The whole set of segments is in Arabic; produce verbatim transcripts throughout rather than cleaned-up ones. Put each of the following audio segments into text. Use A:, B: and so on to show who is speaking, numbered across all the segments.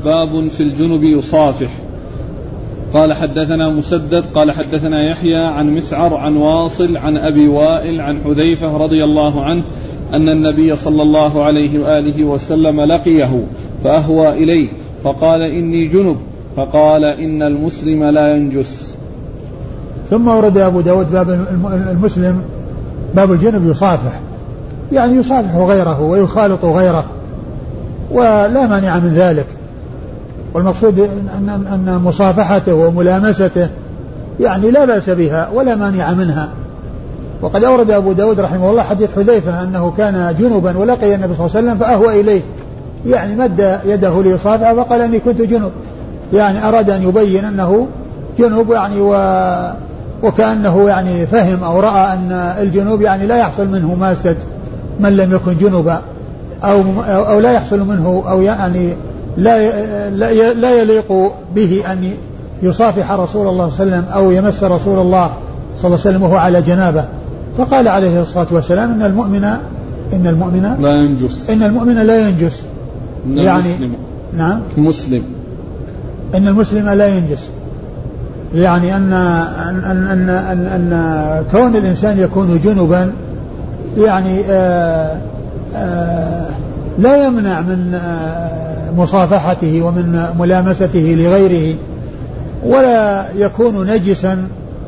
A: باب في الجنب يصافح. قال حدثنا مسدد قال حدثنا يحيى عن مسعر عن واصل عن أبي وائل عن حذيفة رضي الله عنه أن النبي صلى الله عليه وآله وسلم لقيه فأهوى إليه فقال إني جنب فقال إن المسلم لا ينجس.
B: ثم ورد أبو داود باب المسلم باب الجنب يصافح، يعني يصافح غيره ويخالط غيره ولا مانع من ذلك، والمقصود أن, أن مصافحته وملامسته يعني لا بأس بها ولا مانع منها. وقد أورد أبو داود رحمه الله حديث حذيفة أنه كان جنبا ولقي النبي صلى الله عليه وسلم فأهوى إليه، يعني مد يده ليصافحه فقال أني كنت جنب، يعني أراد أن يبين أنه جنب يعني و وكأنه يعني فهم أو رأى أن الجنوب يعني لا يحصل منه ماسة من لم يكن جنبا أو, أو لا يحصل منه أو يعني لا, لا يليق به أن يصافح رسول الله صلى الله عليه وسلم أو يمس رسول الله صلى الله عليه وسلم وهو على جنابه، فقال عليه الصلاة والسلام إن المؤمن إن المؤمن
A: لا ينجس
B: إن المؤمن لا ينجس
A: إن
B: يعني
A: المسلم
B: نعم
A: مسلم
B: إن المسلم لا ينجس، يعني أن أن أن أن, أن كون الإنسان يكون جنبا يعني آآ آآ لا يمنع من مصافحته ومن ملامسته لغيره، ولا يكون نجسا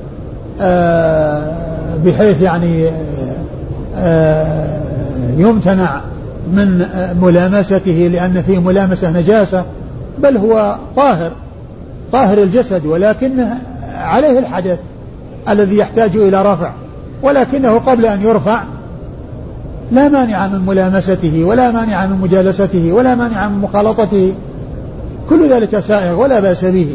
B: بحيث يعني يمتنع من ملامسته لأن فيه ملامسة نجاسة، بل هو طاهر طاهر الجسد، ولكن عليه الحدث الذي يحتاج إلى رفع، ولكنه قبل أن يرفع لا مانع من ملامسته ولا مانع من مجالسته ولا مانع من مخالطته، كل ذلك سائغ ولا بأس به.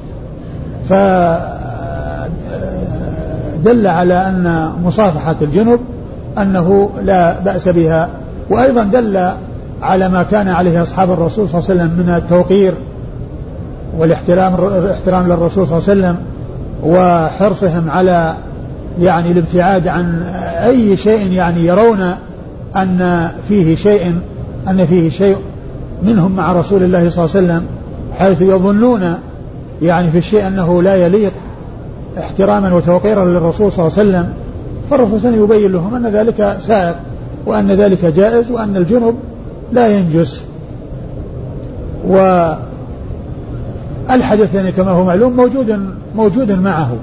B: فدل على أن مصافحة الجنب أنه لا بأس بها، وأيضا دل على ما كان عليه أصحاب الرسول صلى الله عليه وسلم من التوقير والاحترام الاحترام للرسول صلى الله عليه وسلم، وحرصهم على يعني الابتعاد عن أي شيء يعني يرون أن فيه شيء أن فيه شيء منهم مع رسول الله صلى الله عليه وسلم، حيث يظنون يعني في الشيء أنه لا يليق احتراما وتوقيرا للرسول صلى الله عليه وسلم، فالرسول صلى الله عليه وسلم يبين لهم أن ذلك سائغ وأن ذلك جائز وأن الجنب لا ينجس. والحدث يعني كما هو معلوم موجود موجود معه،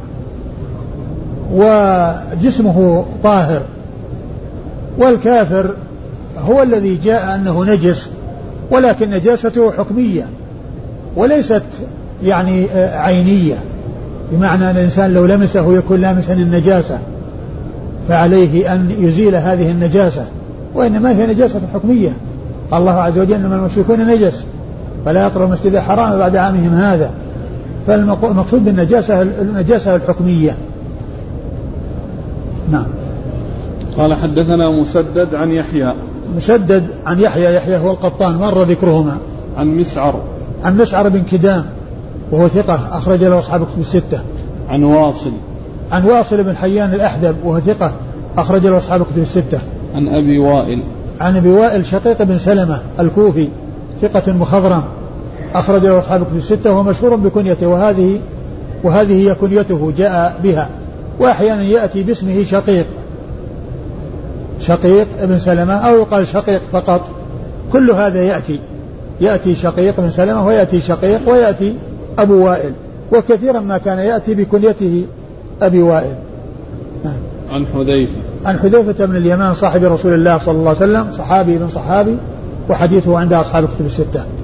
B: وجسمه طاهر، والكافر هو الذي جاء أنه نجس، ولكن نجاسته حكمية وليست يعني عينية، بمعنى أن الإنسان لو لمسه يكون لامسا النجاسة فعليه أن يزيل هذه النجاسة، وإنما هي نجاسة حكمية. قال الله عز وجل إنما المشركون نجس فلا يقربوا المسجد الحرام بعد عامهم هذا، فالمقصود بالنجاسة النجاسة الحكمية. نعم.
A: قال حدثنا مسدد عن يحيى
B: مسدد عن يحيى يحيى هو القطان مر ذكرهما
A: عن مسعر
B: عن مسعر بن كدام وهو ثقة أخرج له أصحاب الكتب الستة.
A: عن واصل
B: عن واصل بن حيان الأحدب وهو ثقة أخرج له أصحاب الكتب الستة.
A: عن أبي وائل
B: عن أبي وائل شقيق بن سلمة الكوفي ثقة مخضرم أخرج له أصحاب الكتب الستة، وهو مشهور بكنيته، وهذه وهذه هي كنيته جاء بها، وأحيانا يأتي باسمه شقيق شقيق بن سلمة أو يقال شقيق فقط، كل هذا يأتي يأتي شقيق بن سلمة ويأتي شقيق ويأتي أبو وائل، وكثيرا ما كان يأتي بكنيته أبي وائل.
A: عن حذيفة
B: عن حذيفة بن اليمان صاحب رسول الله صلى الله عليه وسلم، صحابي بن صحابي، وحديثه عند أصحاب الكتب الستة.